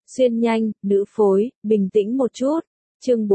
Xuyên nhanh, nữ phối, bình tĩnh một chút. Chương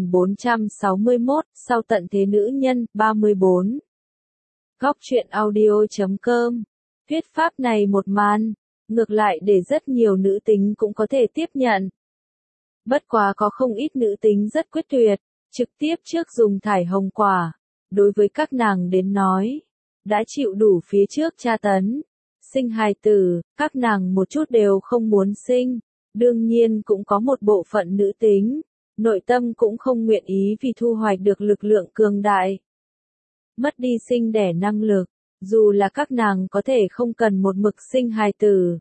4461, sau tận thế nữ nhân, 34. Góc truyện audio.com. Thuyết pháp này một màn, ngược lại để rất nhiều nữ tính cũng có thể tiếp nhận. Bất quá có không ít nữ tính rất quyết tuyệt, trực tiếp trước dùng thải hồng quả. Đối với các nàng đến nói, đã chịu đủ phía trước tra tấn. Sinh hài tử, các nàng một chút đều không muốn sinh. Đương nhiên cũng có một bộ phận nữ tính, nội tâm cũng không nguyện ý vì thu hoạch được lực lượng cường đại. Mất đi sinh đẻ năng lực, dù là các nàng có thể không cần một mực sinh hài tử.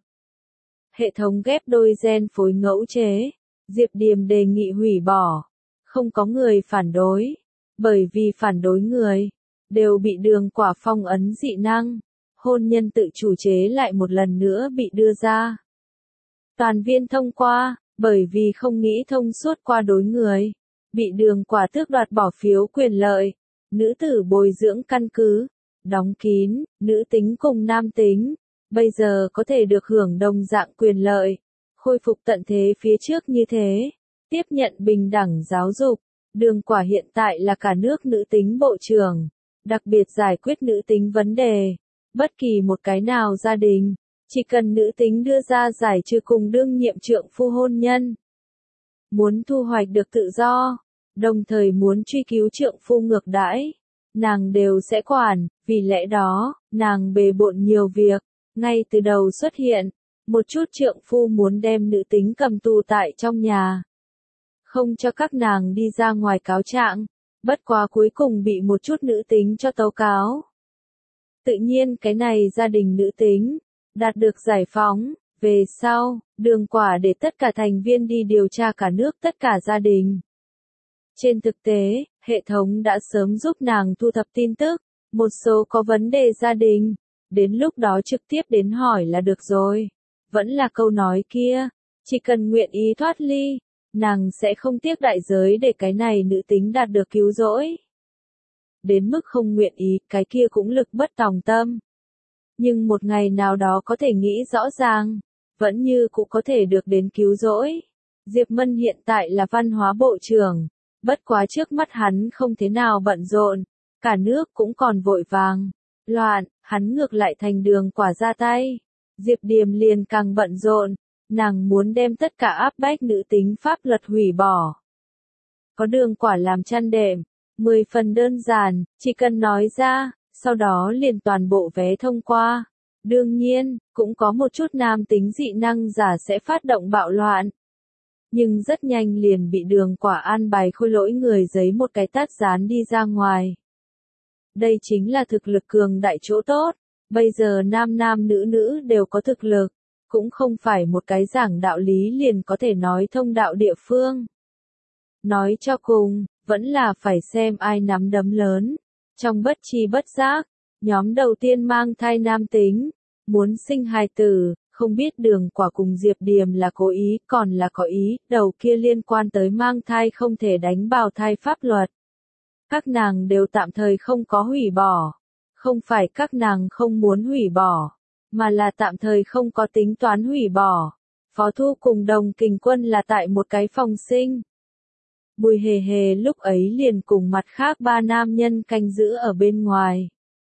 Hệ thống ghép đôi gen phối ngẫu chế, Diệp Điềm đề nghị hủy bỏ. Không có người phản đối, bởi vì phản đối người, đều bị Đường Quả phong ấn dị năng. Hôn nhân tự chủ chế lại một lần nữa bị đưa ra. Toàn viên thông qua, bởi vì không nghĩ thông suốt qua đối người, bị Đường Quả tước đoạt bỏ phiếu quyền lợi, nữ tử bồi dưỡng căn cứ, đóng kín, nữ tính cùng nam tính, bây giờ có thể được hưởng đồng dạng quyền lợi, khôi phục tận thế phía trước như thế, tiếp nhận bình đẳng giáo dục. Đường Quả hiện tại là cả nước nữ tính bộ trưởng, đặc biệt giải quyết nữ tính vấn đề, bất kỳ một cái nào gia đình. Chỉ cần nữ tính đưa ra giải trừ cùng đương nhiệm trượng phu hôn nhân. Muốn thu hoạch được tự do, đồng thời muốn truy cứu trượng phu ngược đãi, nàng đều sẽ quản, vì lẽ đó, nàng bề bộn nhiều việc, ngay từ đầu xuất hiện, một chút trượng phu muốn đem nữ tính cầm tù tại trong nhà. Không cho các nàng đi ra ngoài cáo trạng, bất quá cuối cùng bị một chút nữ tính cho tố cáo. Tự nhiên cái này gia đình nữ tính đạt được giải phóng, về sau, Đường Quả để tất cả thành viên đi điều tra cả nước tất cả gia đình. Trên thực tế, hệ thống đã sớm giúp nàng thu thập tin tức, một số có vấn đề gia đình, đến lúc đó trực tiếp đến hỏi là được rồi. Vẫn là câu nói kia, chỉ cần nguyện ý thoát ly, nàng sẽ không tiếc đại giới để cái này nữ tính đạt được cứu rỗi. Đến mức không nguyện ý, cái kia cũng lực bất tòng tâm. Nhưng một ngày nào đó có thể nghĩ rõ ràng, vẫn như cũng có thể được đến cứu rỗi. Diệp Mân hiện tại là văn hóa bộ trưởng, bất quá trước mắt hắn không thế nào bận rộn, cả nước cũng còn vội vàng, loạn, hắn ngược lại thành Đường Quả ra tay. Diệp Điềm liền càng bận rộn, nàng muốn đem tất cả áp bách nữ tính pháp luật hủy bỏ. Có Đường Quả làm chăn đệm, 10 phần đơn giản, chỉ cần nói ra, sau đó liền toàn bộ vé thông qua. Đương nhiên, cũng có một chút nam tính dị năng giả sẽ phát động bạo loạn. Nhưng rất nhanh liền bị Đường Quả an bài khôi lỗi người giấy một cái tát dán đi ra ngoài. Đây chính là thực lực cường đại chỗ tốt. Bây giờ nam nam nữ nữ đều có thực lực, cũng không phải một cái giảng đạo lý liền có thể nói thông đạo địa phương. Nói cho cùng, vẫn là phải xem ai nắm đấm lớn. Trong bất chi bất giác, nhóm đầu tiên mang thai nam tính, muốn sinh hài tử, không biết Đường Quả cùng Diệp Điềm là cố ý, còn là có ý, đầu kia liên quan tới mang thai không thể đánh bào thai pháp luật. Các nàng đều tạm thời không có hủy bỏ. Không phải các nàng không muốn hủy bỏ, mà là tạm thời không có tính toán hủy bỏ. Phó Thu cùng Đồng Kình Quân là tại một cái phòng sinh. Bùi Hề Hề lúc ấy liền cùng mặt khác 3 nam nhân canh giữ ở bên ngoài.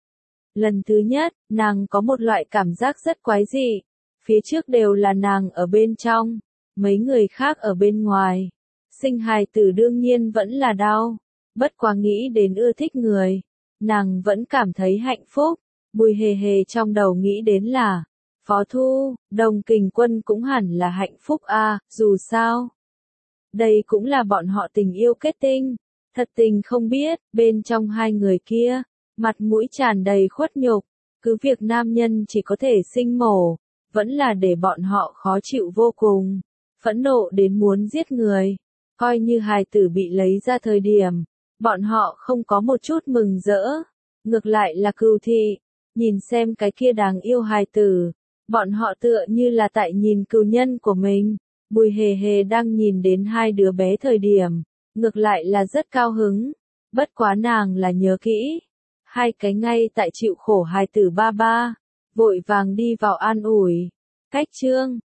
Lần thứ nhất, nàng có một loại cảm giác rất quái dị. Phía trước đều là nàng ở bên trong, mấy người khác ở bên ngoài. Sinh hài tử đương nhiên vẫn là đau, bất quá nghĩ đến ưa thích người, nàng vẫn cảm thấy hạnh phúc. Bùi Hề Hề trong đầu nghĩ đến là, Phó Thu, Đồng Kình Quân cũng hẳn là hạnh phúc a, dù sao. Đây cũng là bọn họ tình yêu kết tinh. Thật tình không biết, bên trong hai người kia, mặt mũi tràn đầy khuất nhục, cứ việc nam nhân chỉ có thể sinh mổ, vẫn là để bọn họ khó chịu vô cùng, phẫn nộ đến muốn giết người. Coi như hài tử bị lấy ra thời điểm, bọn họ không có một chút mừng rỡ, ngược lại là cừu thị, nhìn xem cái kia đáng yêu hài tử, bọn họ tựa như là tại nhìn cừu nhân của mình. Bùi Hề Hề đang nhìn đến hai đứa bé thời điểm, ngược lại là rất cao hứng, bất quá nàng là nhớ kỹ, hai cái ngay tại chịu khổ hài tử ba ba, vội vàng đi vào an ủi. Cách chương,